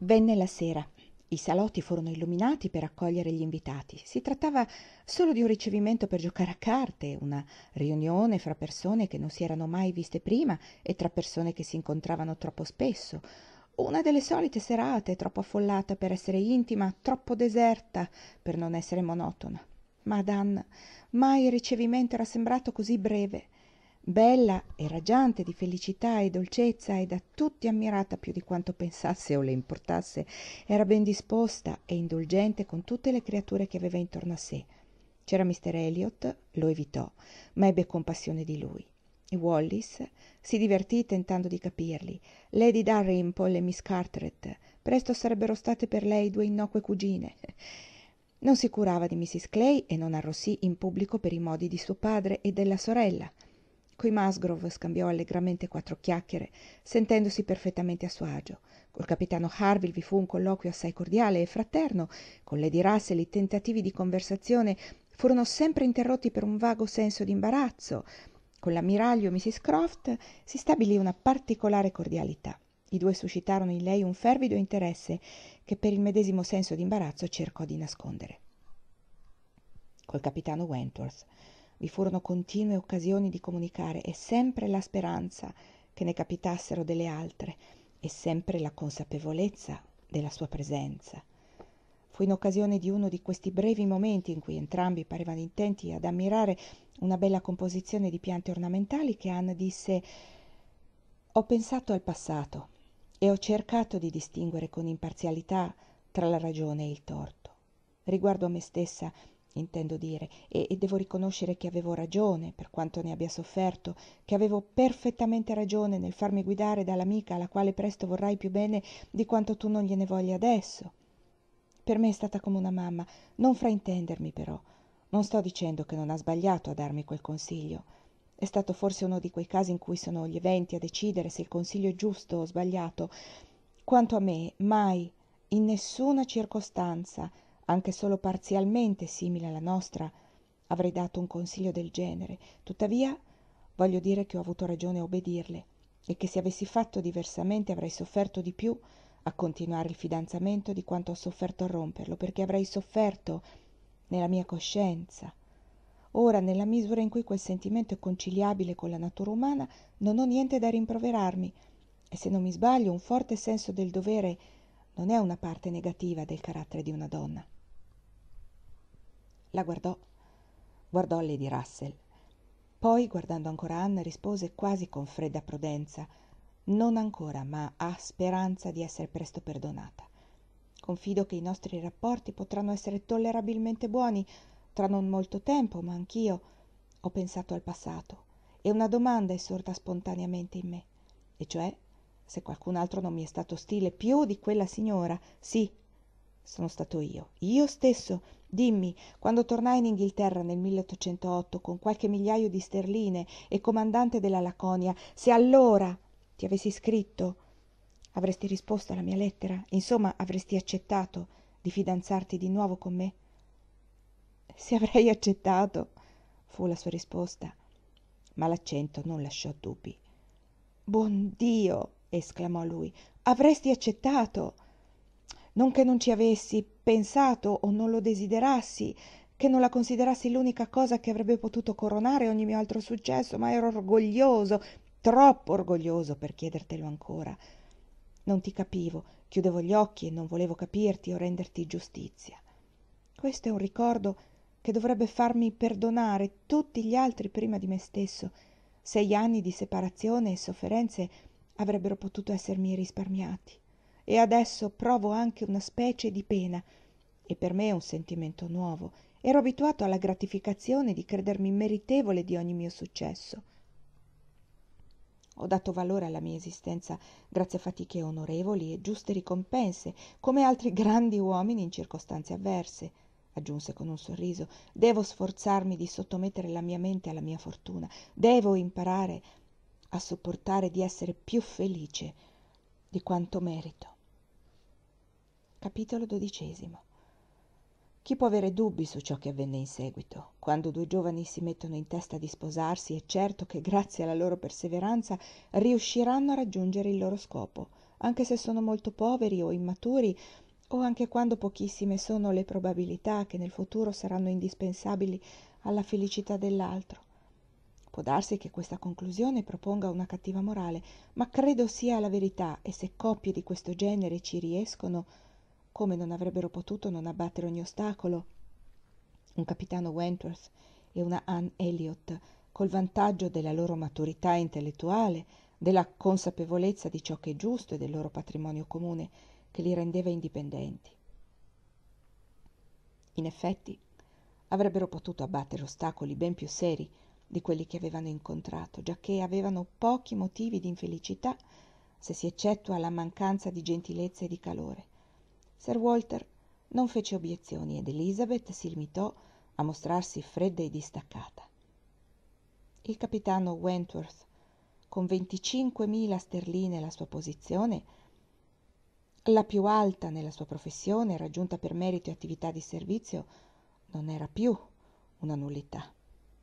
Venne la sera. I salotti furono illuminati per accogliere gli invitati. Si trattava solo di un ricevimento per giocare a carte, una riunione fra persone che non si erano mai viste prima e tra persone che si incontravano troppo spesso. Una delle solite serate, troppo affollata per essere intima, troppo deserta per non essere monotona. Ma ad Anna mai il ricevimento era sembrato così breve. Bella e raggiante di felicità e dolcezza e da tutti ammirata più di quanto pensasse o le importasse, era ben disposta e indulgente con tutte le creature che aveva intorno a sé. C'era Mr. Elliot, lo evitò, ma ebbe compassione di lui. E Wallis si divertì tentando di capirli. Lady Dalrymple e Miss Carteret presto sarebbero state per lei due innocue cugine. Non si curava di Mrs. Clay e non arrossì in pubblico per i modi di suo padre e della sorella. Coi Musgrove scambiò allegramente quattro chiacchiere, sentendosi perfettamente a suo agio. Col capitano Harville vi fu un colloquio assai cordiale e fraterno. Con Lady Russell i tentativi di conversazione furono sempre interrotti per un vago senso d'imbarazzo. Con l'ammiraglio Mrs. Croft si stabilì una particolare cordialità. I due suscitarono in lei un fervido interesse che per il medesimo senso d'imbarazzo cercò di nascondere. Col capitano Wentworth vi furono continue occasioni di comunicare e sempre la speranza che ne capitassero delle altre e sempre la consapevolezza della sua presenza. Fu in occasione di uno di questi brevi momenti in cui entrambi parevano intenti ad ammirare una bella composizione di piante ornamentali che Anne disse: «Ho pensato al passato e ho cercato di distinguere con imparzialità tra la ragione e il torto. Riguardo a me stessa, intendo dire, e devo riconoscere che avevo ragione, per quanto ne abbia sofferto, che avevo perfettamente ragione nel farmi guidare dall'amica alla quale presto vorrai più bene di quanto tu non gliene voglia adesso. Per me è stata come una mamma, non fraintendermi però. Non sto dicendo che non ha sbagliato a darmi quel consiglio. È stato forse uno di quei casi in cui sono gli eventi a decidere se il consiglio è giusto o sbagliato. Quanto a me, mai, in nessuna circostanza, anche solo parzialmente simile alla nostra, avrei dato un consiglio del genere. Tuttavia, voglio dire che ho avuto ragione a obbedirle e che se avessi fatto diversamente avrei sofferto di più a continuare il fidanzamento di quanto ho sofferto a romperlo, perché avrei sofferto nella mia coscienza. Ora, nella misura in cui quel sentimento è conciliabile con la natura umana, non ho niente da rimproverarmi e se non mi sbaglio un forte senso del dovere non è una parte negativa del carattere di una donna. La guardò Lady Russell. Poi, guardando ancora Anna, rispose quasi con fredda prudenza: «Non ancora, ma ha speranza di essere presto perdonata. Confido che i nostri rapporti potranno essere tollerabilmente buoni tra non molto tempo, ma anch'io ho pensato al passato e una domanda è sorta spontaneamente in me, e cioè se qualcun altro non mi è stato ostile più di quella signora. Sì, sono stato io stesso. Dimmi, quando tornai in Inghilterra nel 1808 con qualche migliaio di sterline e comandante della Laconia, se allora ti avessi scritto, avresti risposto alla mia lettera? Insomma, avresti accettato di fidanzarti di nuovo con me?» «Se avrei accettato», fu la sua risposta, ma l'accento non lasciò dubbi. «Buon Dio!» esclamò lui, «avresti accettato! Non che non ci avessi pensato o non lo desiderassi, che non la considerassi l'unica cosa che avrebbe potuto coronare ogni mio altro successo, ma ero orgoglioso, troppo orgoglioso per chiedertelo ancora. Non ti capivo, chiudevo gli occhi e non volevo capirti o renderti giustizia. Questo è un ricordo che dovrebbe farmi perdonare tutti gli altri prima di me stesso. 6 anni di separazione e sofferenze avrebbero potuto essermi risparmiati. E adesso provo anche una specie di pena, e per me è un sentimento nuovo. Ero abituato alla gratificazione di credermi meritevole di ogni mio successo. Ho dato valore alla mia esistenza grazie a fatiche onorevoli e giuste ricompense, come altri grandi uomini in circostanze avverse, aggiunse con un sorriso. Devo sforzarmi di sottomettere la mia mente alla mia fortuna. Devo imparare a sopportare di essere più felice di quanto merito. Capitolo 12. Chi può avere dubbi su ciò che avvenne in seguito? Quando due giovani si mettono in testa di sposarsi, è certo che grazie alla loro perseveranza riusciranno a raggiungere il loro scopo. anche se sono molto poveri o immaturi, o anche quando pochissime sono le probabilità che nel futuro saranno indispensabili alla felicità dell'altro. Può darsi che questa conclusione proponga una cattiva morale, ma credo sia la verità, e se coppie di questo genere ci riescono, come non avrebbero potuto non abbattere ogni ostacolo, un capitano Wentworth e una Anne Elliot, col vantaggio della loro maturità intellettuale, della consapevolezza di ciò che è giusto e del loro patrimonio comune, che li rendeva indipendenti. In effetti, avrebbero potuto abbattere ostacoli ben più seri di quelli che avevano incontrato, giacché avevano pochi motivi di infelicità, se si eccettua la mancanza di gentilezza e di calore. Sir Walter non fece obiezioni ed Elizabeth si limitò a mostrarsi fredda e distaccata. Il capitano Wentworth, con 25.000 sterline la sua posizione, la più alta nella sua professione, raggiunta per merito e attività di servizio, non era più una nullità.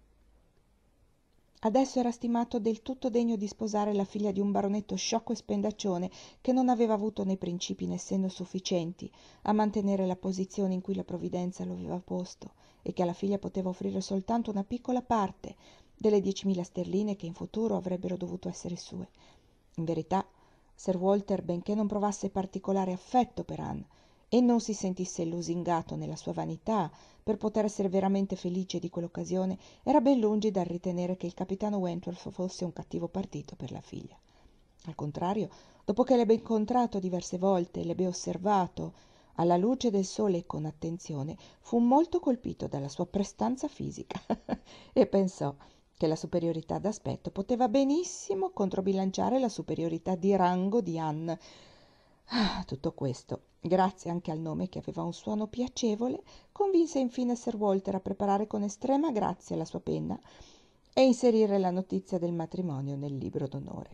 Adesso era stimato del tutto degno di sposare la figlia di un baronetto sciocco e spendaccione che non aveva avuto né principi né senno sufficienti a mantenere la posizione in cui la provvidenza lo aveva posto e che alla figlia poteva offrire soltanto una piccola parte delle 10.000 sterline che in futuro avrebbero dovuto essere sue. In verità, Sir Walter, benché non provasse particolare affetto per Anne e non si sentisse lusingato nella sua vanità per poter essere veramente felice di quell'occasione, era ben lungi dal ritenere che il capitano Wentworth fosse un cattivo partito per la figlia. Al contrario, dopo che l'ebbe incontrato diverse volte e l'ebbe osservato alla luce del sole con attenzione, fu molto colpito dalla sua prestanza fisica e pensò che la superiorità d'aspetto poteva benissimo controbilanciare la superiorità di rango di Anne. Tutto questo, grazie anche al nome che aveva un suono piacevole, convinse infine Sir Walter a preparare con estrema grazia la sua penna e inserire la notizia del matrimonio nel libro d'onore.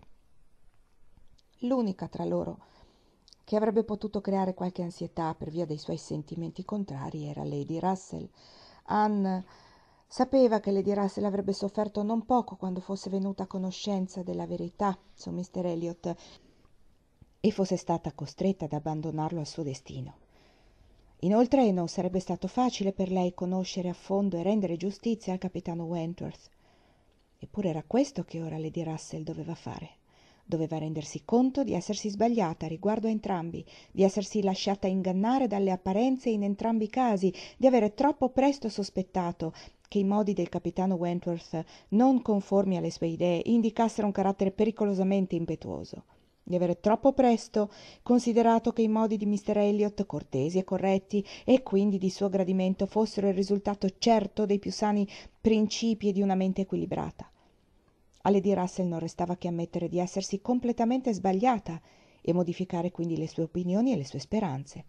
L'unica tra loro che avrebbe potuto creare qualche ansietà per via dei suoi sentimenti contrari era Lady Russell. Anne sapeva che Lady Russell avrebbe sofferto non poco quando fosse venuta a conoscenza della verità su Mr. Elliot e fosse stata costretta ad abbandonarlo al suo destino. Inoltre non sarebbe stato facile per lei conoscere a fondo e rendere giustizia al capitano Wentworth. Eppure era questo che ora Lady Russell doveva fare. Doveva rendersi conto di essersi sbagliata riguardo a entrambi, di essersi lasciata ingannare dalle apparenze in entrambi i casi, di avere troppo presto sospettato che i modi del capitano Wentworth, non conformi alle sue idee, indicassero un carattere pericolosamente impetuoso, di avere troppo presto considerato che i modi di Mr. Elliot, cortesi e corretti, e quindi di suo gradimento, fossero il risultato certo dei più sani principi e di una mente equilibrata. A Lady Russell non restava che ammettere di essersi completamente sbagliata e modificare quindi le sue opinioni e le sue speranze.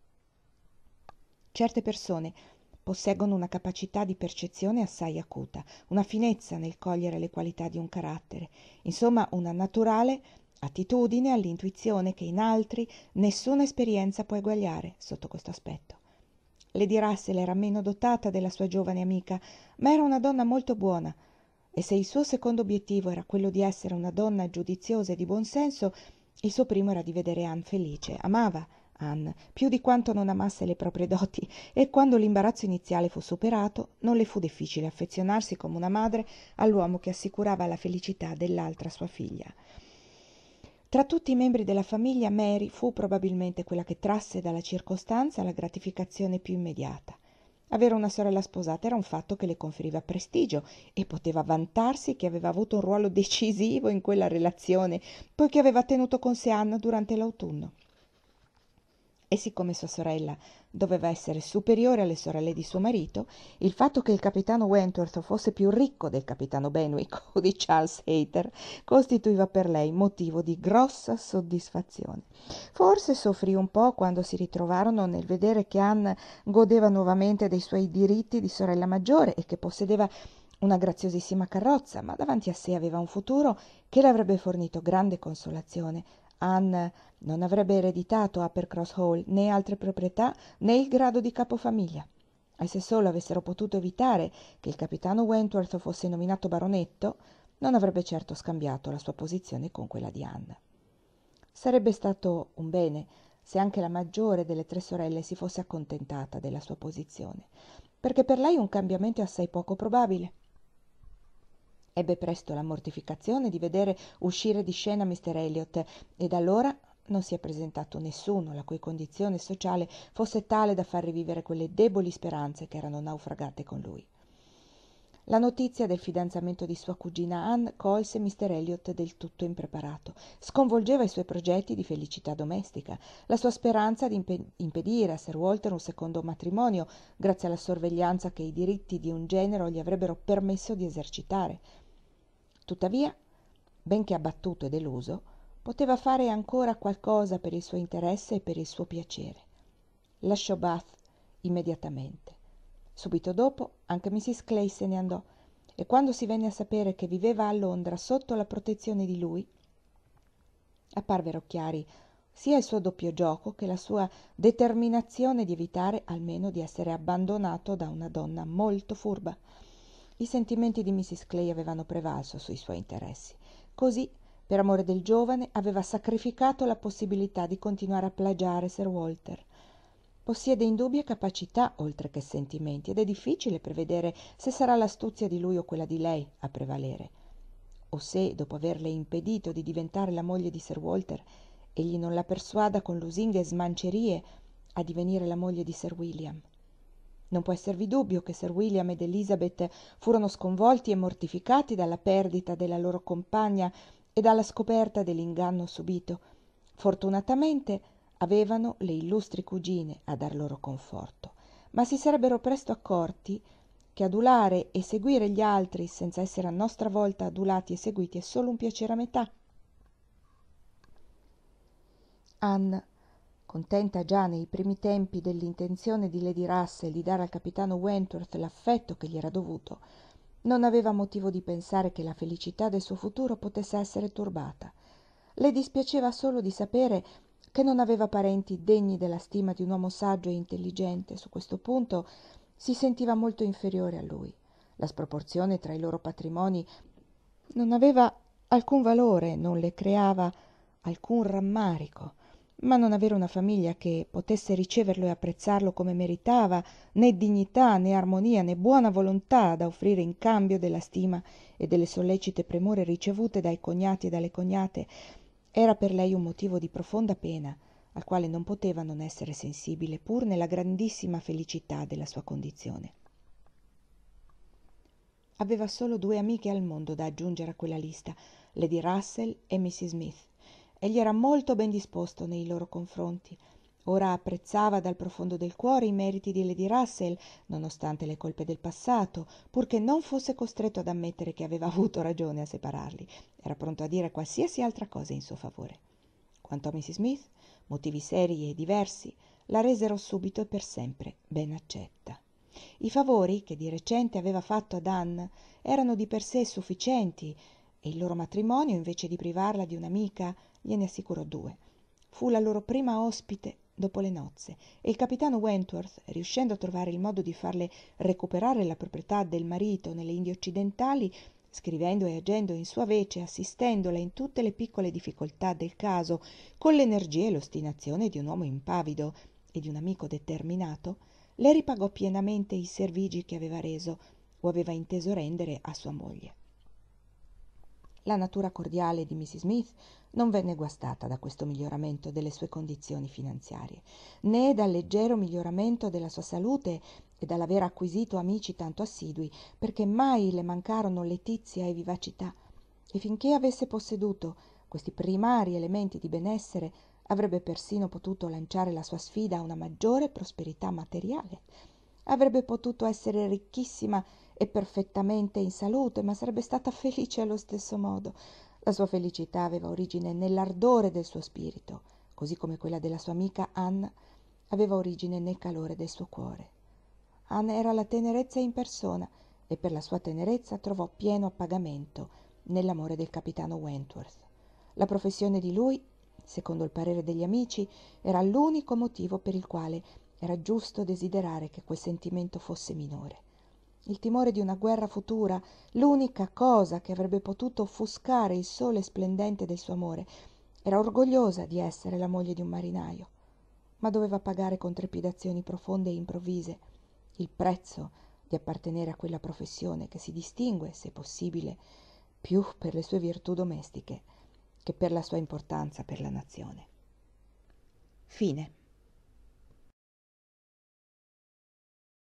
Certe persone posseggono una capacità di percezione assai acuta, una finezza nel cogliere le qualità di un carattere, insomma una naturale attitudine all'intuizione che in altri nessuna esperienza può eguagliare sotto questo aspetto. Lady Russell era meno dotata della sua giovane amica, ma era una donna molto buona, e se il suo secondo obiettivo era quello di essere una donna giudiziosa e di buon senso, il suo primo era di vedere Anne felice. Amava Anne più di quanto non amasse le proprie doti, e quando l'imbarazzo iniziale fu superato non le fu difficile affezionarsi come una madre all'uomo che assicurava la felicità dell'altra sua figlia. Tra tutti i membri della famiglia, Mary fu probabilmente quella che trasse dalla circostanza la gratificazione più immediata. Avere una sorella sposata era un fatto che le conferiva prestigio e poteva vantarsi che aveva avuto un ruolo decisivo in quella relazione, poiché aveva tenuto con sé Anne durante l'autunno. E siccome sua sorella doveva essere superiore alle sorelle di suo marito, il fatto che il capitano Wentworth fosse più ricco del capitano Benwick o di Charles Hayter costituiva per lei motivo di grossa soddisfazione. Forse soffrì un po' quando si ritrovarono nel vedere che Anne godeva nuovamente dei suoi diritti di sorella maggiore e che possedeva una graziosissima carrozza, ma davanti a sé aveva un futuro che le avrebbe fornito grande consolazione. Anne non avrebbe ereditato Uppercross Hall, né altre proprietà, né il grado di capofamiglia. E se solo avessero potuto evitare che il capitano Wentworth fosse nominato baronetto, non avrebbe certo scambiato la sua posizione con quella di Anne. Sarebbe stato un bene se anche la maggiore delle tre sorelle si fosse accontentata della sua posizione, perché per lei un cambiamento è assai poco probabile. Ebbe presto la mortificazione di vedere uscire di scena Mr. Elliot e da allora non si è presentato nessuno la cui condizione sociale fosse tale da far rivivere quelle deboli speranze che erano naufragate con lui. La notizia del fidanzamento di sua cugina Anne colse Mr. Elliot del tutto impreparato, sconvolgeva i suoi progetti di felicità domestica, la sua speranza di impedire a Sir Walter un secondo matrimonio grazie alla sorveglianza che i diritti di un genero gli avrebbero permesso di esercitare. Tuttavia, benché abbattuto e deluso, poteva fare ancora qualcosa per il suo interesse e per il suo piacere. Lasciò Bath immediatamente. Subito dopo anche Mrs. Clay se ne andò e quando si venne a sapere che viveva a Londra sotto la protezione di lui, apparvero chiari sia il suo doppio gioco che la sua determinazione di evitare almeno di essere abbandonato da una donna molto furba. I sentimenti di Mrs. Clay avevano prevalso sui suoi interessi. Così, per amore del giovane, aveva sacrificato la possibilità di continuare a plagiare Sir Walter. Possiede indubbie capacità oltre che sentimenti ed è difficile prevedere se sarà l'astuzia di lui o quella di lei a prevalere, o se, dopo averle impedito di diventare la moglie di Sir Walter, egli non la persuada con lusinghe e smancerie a divenire la moglie di Sir William. Non può esservi dubbio che Sir William ed Elizabeth furono sconvolti e mortificati dalla perdita della loro compagna e dalla scoperta dell'inganno subito. Fortunatamente avevano le illustri cugine a dar loro conforto, ma si sarebbero presto accorti che adulare e seguire gli altri senza essere a nostra volta adulati e seguiti è solo un piacere a metà. Anne, contenta già nei primi tempi dell'intenzione di Lady Russell di dare al capitano Wentworth l'affetto che gli era dovuto, non aveva motivo di pensare che la felicità del suo futuro potesse essere turbata. Le dispiaceva solo di sapere che non aveva parenti degni della stima di un uomo saggio e intelligente. Su questo punto si sentiva molto inferiore a lui. La sproporzione tra i loro patrimoni non aveva alcun valore, non le creava alcun rammarico, ma non avere una famiglia che potesse riceverlo e apprezzarlo come meritava, né dignità, né armonia, né buona volontà da offrire in cambio della stima e delle sollecite premure ricevute dai cognati e dalle cognate, era per lei un motivo di profonda pena, al quale non poteva non essere sensibile pur nella grandissima felicità della sua condizione. Aveva solo 2 amiche al mondo da aggiungere a quella lista, Lady Russell e Mrs. Smith. Egli era molto ben disposto nei loro confronti. Ora apprezzava dal profondo del cuore i meriti di Lady Russell, nonostante le colpe del passato, purché non fosse costretto ad ammettere che aveva avuto ragione a separarli. Era pronto a dire qualsiasi altra cosa in suo favore. Quanto a Mrs. Smith, motivi seri e diversi la resero subito e per sempre ben accetta. I favori che di recente aveva fatto ad Anne erano di per sé sufficienti e il loro matrimonio, invece di privarla di un'amica, gliene assicurò 2. Fu la loro prima ospite dopo le nozze e il capitano Wentworth, riuscendo a trovare il modo di farle recuperare la proprietà del marito nelle Indie occidentali, scrivendo e agendo in sua vece, assistendola in tutte le piccole difficoltà del caso, con l'energia e l'ostinazione di un uomo impavido e di un amico determinato, le ripagò pienamente i servigi che aveva reso o aveva inteso rendere a sua moglie. La natura cordiale di Mrs. Smith non venne guastata da questo miglioramento delle sue condizioni finanziarie, né dal leggero miglioramento della sua salute e dall'aver acquisito amici tanto assidui, perché mai le mancarono letizia e vivacità, e finché avesse posseduto questi primari elementi di benessere avrebbe persino potuto lanciare la sua sfida a una maggiore prosperità materiale. Avrebbe potuto essere ricchissima e perfettamente in salute, ma sarebbe stata felice allo stesso modo. La sua felicità aveva origine nell'ardore del suo spirito, così come quella della sua amica Anne aveva origine nel calore del suo cuore. Anne era la tenerezza in persona e per la sua tenerezza trovò pieno appagamento nell'amore del capitano Wentworth. La professione di lui, secondo il parere degli amici, era l'unico motivo per il quale era giusto desiderare che quel sentimento fosse minore. Il timore di una guerra futura, l'unica cosa che avrebbe potuto offuscare il sole splendente del suo amore, Era orgogliosa di essere la moglie di un marinaio, ma doveva pagare con trepidazioni profonde e improvvise il prezzo di appartenere a quella professione che si distingue, se possibile, più per le sue virtù domestiche che per la sua importanza per la nazione. Fine.